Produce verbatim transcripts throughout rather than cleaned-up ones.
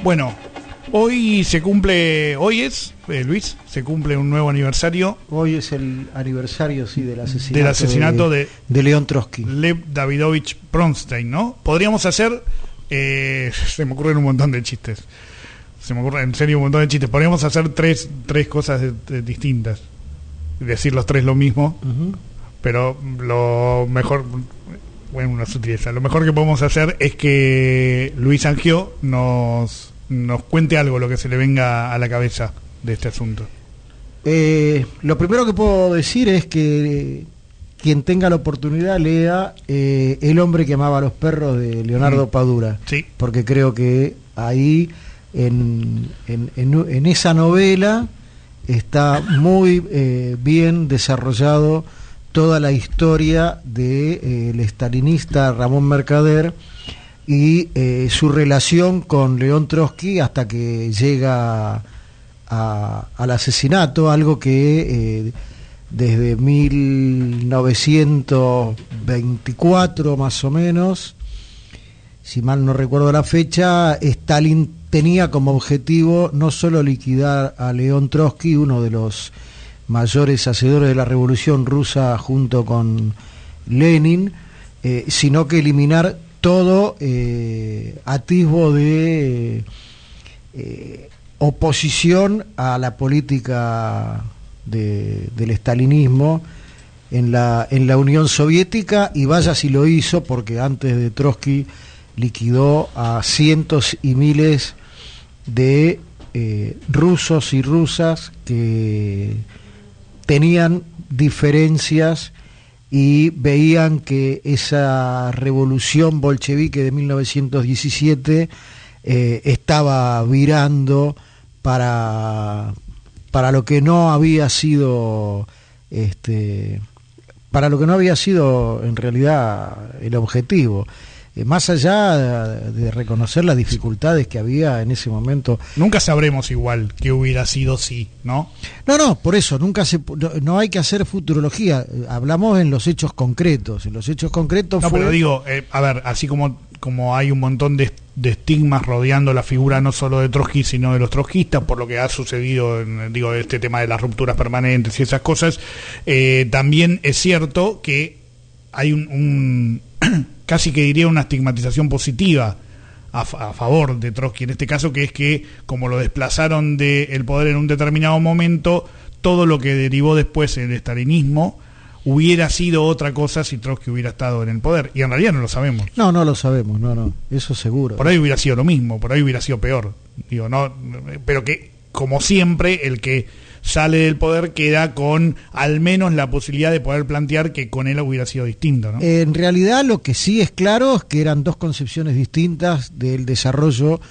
Bueno, hoy se cumple, hoy es, eh, Luis, se cumple un nuevo aniversario. Hoy es el aniversario, sí, del asesinato, del asesinato de, de, de León Trotsky. Lev Davidovich Bronstein, ¿no? Podríamos hacer, eh, se me ocurren un montón de chistes. Se me ocurren en serio un montón de chistes. Podríamos hacer tres, tres cosas de, de, distintas. Decir los tres lo mismo, uh-huh. Pero lo mejor, bueno, una sutileza. Lo mejor que podemos hacer es que Luis Angió nos, nos cuente algo, lo que se le venga a la cabeza de este asunto. Eh, lo primero que puedo decir es que quien tenga la oportunidad lea eh, El hombre que amaba a los perros de Leonardo mm. Padura. Sí. Porque creo que ahí, en, en, en, en esa novela, está muy eh, bien desarrollado toda la historia del de, eh, estalinista Ramón Mercader y eh, su relación con León Trotsky hasta que llega a, al asesinato, algo que eh, desde mil novecientos veinticuatro más o menos, si mal no recuerdo la fecha, Stalin tenía como objetivo no solo liquidar a León Trotsky, uno de los mayores hacedores de la revolución rusa junto con Lenin, eh, sino que eliminar todo eh, atisbo de eh, oposición a la política de, del estalinismo en la, en la Unión Soviética, y vaya si lo hizo, porque antes de Trotsky liquidó a cientos y miles de eh, rusos y rusas que tenían diferencias y veían que esa revolución bolchevique de mil novecientos diecisiete eh, estaba virando para, para lo que no había sido este, para lo que no había sido en realidad el objetivo. Más allá de reconocer las dificultades que había en ese momento. Nunca sabremos igual que hubiera sido sí, ¿no? No, no, por eso, nunca se, no, no hay que hacer futurología, hablamos en los hechos concretos, en los hechos concretos No, fue... pero digo, eh, a ver, así como, como hay un montón de, de estigmas rodeando la figura no solo de Trotsky, sino de los trotskistas, por lo que ha sucedido, en, digo, este tema de las rupturas permanentes y esas cosas, eh, también es cierto que hay un... un casi que diría una estigmatización positiva a, a favor de Trotsky en este caso, que es que como lo desplazaron del poder en un determinado momento, todo lo que derivó después en el estalinismo hubiera sido otra cosa si Trotsky hubiera estado en el poder, y en realidad no lo sabemos. No, no lo sabemos, no, no, eso seguro. Por ahí hubiera sido lo mismo, por ahí hubiera sido peor, digo, no, pero que como siempre el que sale del poder queda con al menos la posibilidad de poder plantear que con él hubiera sido distinto, ¿no? En realidad lo que sí es claro es que eran dos concepciones distintas del desarrollo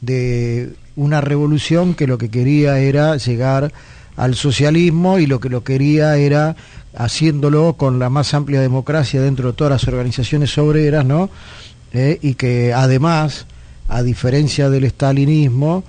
de una revolución que lo que quería era llegar al socialismo, y lo que lo quería era haciéndolo con la más amplia democracia dentro de todas las organizaciones obreras, ¿no? Eh, y que además, a diferencia del estalinismo,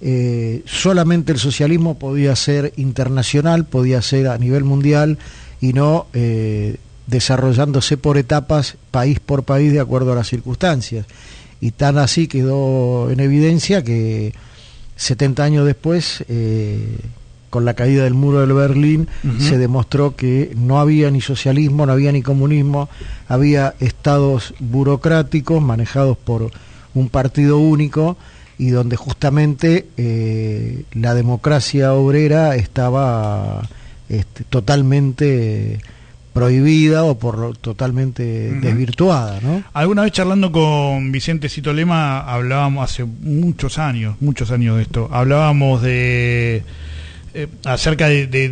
Eh, solamente el socialismo podía ser internacional, podía ser a nivel mundial, y no eh, desarrollándose por etapas, país por país, de acuerdo a las circunstancias. Y tan así quedó en evidencia que setenta años después, eh, con la caída del muro de Berlín, uh-huh. se demostró que no había ni socialismo, no había ni comunismo, había estados burocráticos manejados por un partido único, y donde justamente eh, la democracia obrera estaba este, totalmente prohibida o por totalmente uh-huh. desvirtuada, ¿no? Alguna vez charlando con Vicente Cito Lema hablábamos, hace muchos años, muchos años de esto, hablábamos de eh, acerca de, de,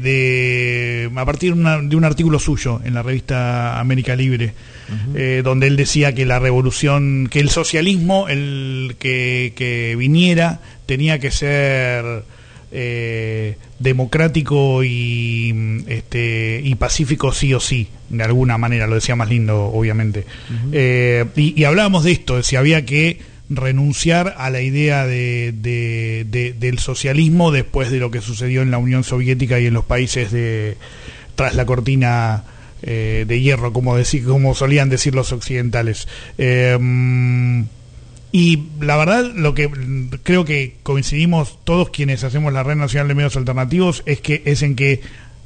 de a partir de, una, de un artículo suyo en la revista América Libre, uh-huh. eh, donde él decía que la revolución, que el socialismo, el que, que viniera, tenía que ser eh, democrático y este y pacífico sí o sí, de alguna manera, lo decía más lindo, obviamente. Uh-huh. eh, y, y hablábamos de esto, de si había que renunciar a la idea de, de, de, del socialismo después de lo que sucedió en la Unión Soviética y en los países de tras la cortina eh, de hierro, como decir, como solían decir los occidentales. Eh, Y la verdad, lo que creo que coincidimos todos quienes hacemos la Red Nacional de Medios Alternativos es que es en que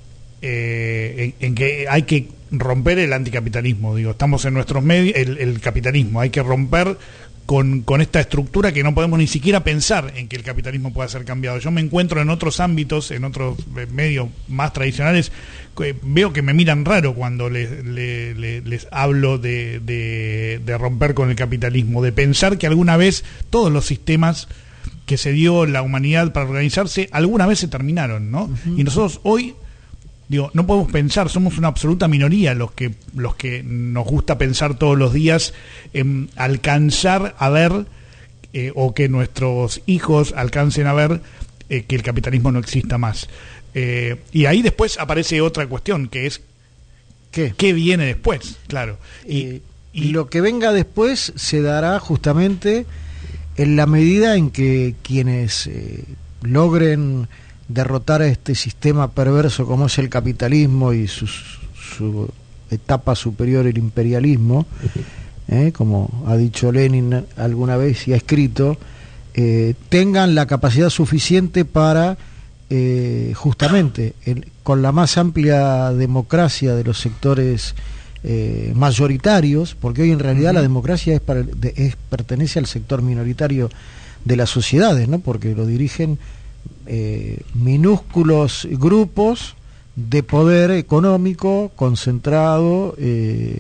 eh, en, en que hay que romper el anticapitalismo. Digo, estamos en nuestros medios, el, el capitalismo, hay que romper con, con esta estructura que no podemos ni siquiera pensar en que el capitalismo pueda ser cambiado. Yo me encuentro en otros ámbitos, en otros medios más tradicionales, eh, veo que me miran raro cuando les, les, les, les hablo de, de, de romper con el capitalismo, de pensar que alguna vez todos los sistemas que se dio la humanidad para organizarse, alguna vez se terminaron, ¿no? Uh-huh. Y nosotros hoy, digo, no podemos pensar, somos una absoluta minoría los que los que nos gusta pensar todos los días en alcanzar a ver eh, o que nuestros hijos alcancen a ver eh, que el capitalismo no exista más. Eh, y ahí después aparece otra cuestión, que es ¿qué, ¿qué viene después? Claro. Y, eh, y lo que venga después se dará justamente en la medida en que quienes eh, logren derrotar a este sistema perverso como es el capitalismo y su, su etapa superior, el imperialismo, eh, como ha dicho Lenin alguna vez y ha escrito, eh, tengan la capacidad suficiente para eh, justamente el, con la más amplia democracia de los sectores eh, mayoritarios, porque hoy en realidad uh-huh. la democracia es, para, de, es pertenece al sector minoritario de las sociedades, ¿no? Porque lo dirigen Eh, minúsculos grupos de poder económico concentrado eh,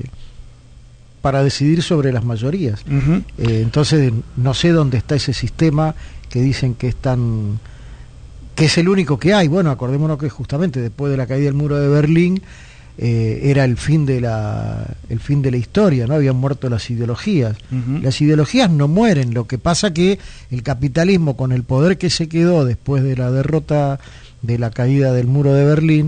para decidir sobre las mayorías. Uh-huh. eh, entonces no sé dónde está ese sistema que dicen que es tan que es el único que hay. Bueno, acordémonos que justamente después de la caída del muro de Berlín eh, era el fin de la el fin de la historia, ¿no? Habían muerto las ideologías. Uh-huh. Las ideologías no mueren, lo que pasa que el capitalismo, con el poder que se quedó después de la derrota de la caída del muro de Berlín,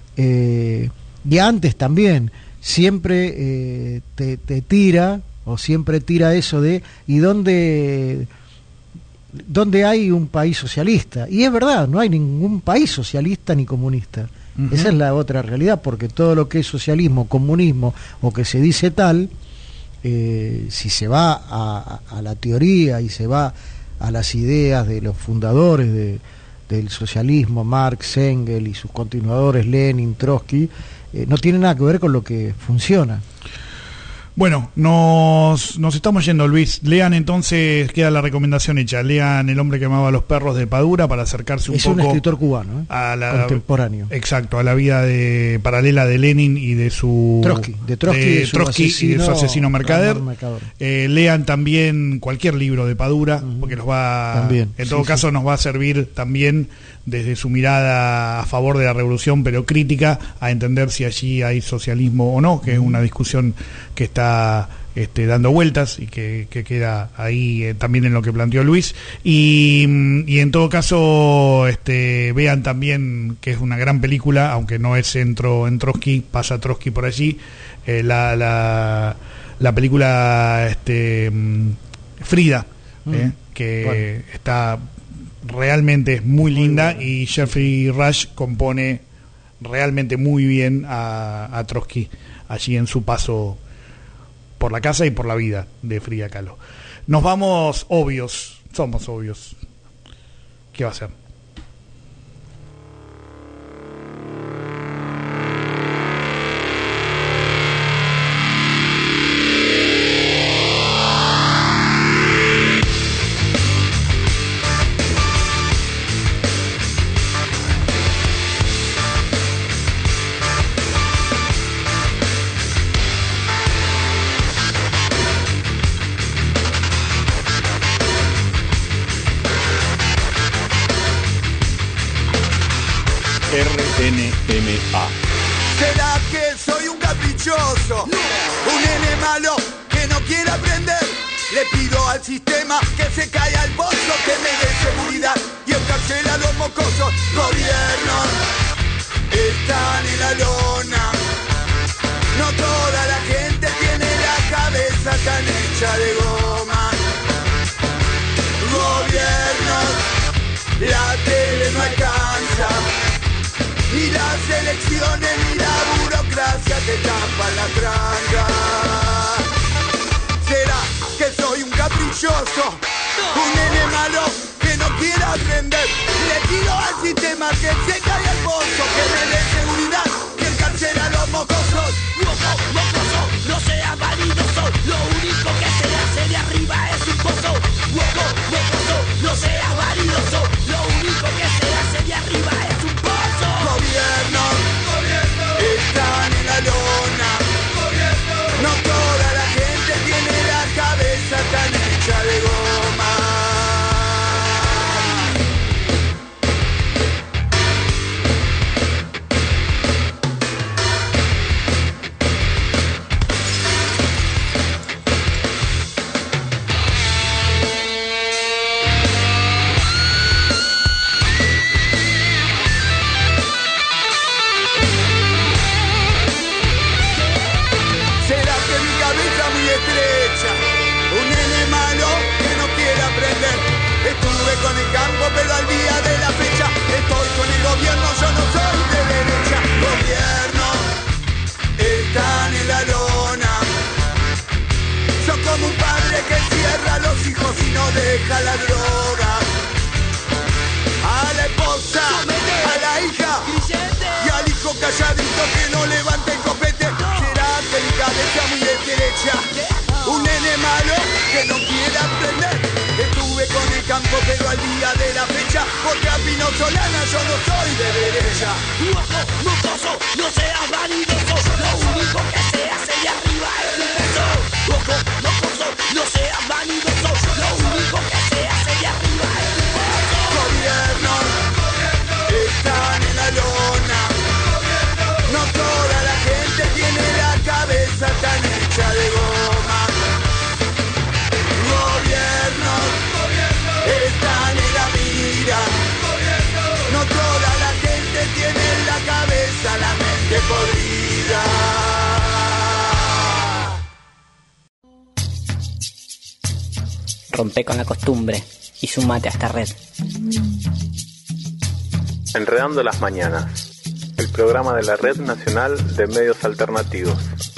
eh, y antes también, siempre eh, te, te tira, o siempre tira eso de ¿y dónde, dónde hay un país socialista? Y es verdad, no hay ningún país socialista ni comunista. Uh-huh. Esa es la otra realidad, porque todo lo que es socialismo, comunismo o que se dice tal, eh, si se va a, a la teoría y se va a las ideas de los fundadores de, del socialismo, Marx, Engels y sus continuadores, Lenin, Trotsky, eh, no tiene nada que ver con lo que funciona. Bueno, nos, nos estamos yendo, Luis. Lean entonces, queda la recomendación hecha. Lean El hombre que amaba a los perros de Padura para acercarse un es poco. Es un escritor cubano, ¿eh? A la, contemporáneo. Exacto, a la vida de, paralela de Lenin y de su Trotsky, de Trotsky, de de su Trotsky asesino, y de su asesino Mercader. Mercader. Eh, lean también cualquier libro de Padura, uh-huh. porque los va, también, en todo sí, caso, sí. nos va a servir también desde su mirada a favor de la revolución, pero crítica, a entender si allí hay socialismo o no, que uh-huh. es una discusión que está Este, dando vueltas y que, que queda ahí eh, también en lo que planteó Luis, y, y en todo caso este, vean también que es una gran película, aunque no es centro en Trotsky, pasa Trotsky por allí, eh, la, la, la película este, Frida, mm. eh, que bueno. está realmente es muy linda, muy bueno. Y Jeffrey Rush compone realmente muy bien a, a Trotsky allí en su paso por la casa y por la vida de Frida Kahlo. Nos vamos obvios, somos obvios. ¿Qué va a ser? R N M A. ¿Será que soy un caprichoso? No. Un nene malo que no quiere aprender. Le pido al sistema que se caiga al pozo, que me dé seguridad y encarcela a los mocosos. Gobiernos están en la lona. No toda la gente tiene la cabeza tan hecha de goma. Gobiernos, la tele no alcanza. Ni las elecciones ni la burocracia te tapan la tranca. ¿Será que soy un caprichoso? caprichoso, un nene malo que no quiera aprender. Le pido al sistema que se caiga el pozo, que me dé seguridad, que encarcela a los mocosos. Moco, mocoso, no seas vanidoso, lo único que se hace de arriba es un pozo. Moco, mocoso, no seas vanidoso, lo único que se hace de arriba es un pozo. Gobierno, gobierno, están en la lona. Gobierno, no toda la gente tiene la cabeza tan hecha de goma. Con el campo, pero al día de la fecha estoy con el gobierno, yo no soy de derecha. Gobierno, están en la lona. Son como un padre que encierra a los hijos y no deja la droga. A la esposa, a la hija y al hijo calladito que no levante el copete. Será que mi cabeza muy de derecha, un nene malo que no quiere aprender. Estuve con el campo pero al día de la fecha, porque a Pino Solana yo no soy de derecha. Moco, mocoso, no seas vanidoso, lo único que se hace de arriba es un peso. Moco, mocoso, no seas vanidoso, lo único que se hace de arriba es un peso. Gobierno, están en la lona. No toda la gente tiene la cabeza tan hecha de goma. Gobierno, están en la mira. No toda la gente tiene en la cabeza la mente podrida. Rompe con la costumbre y sumate a esta red. Enredando las mañanas, el programa de la Red Nacional de Medios Alternativos.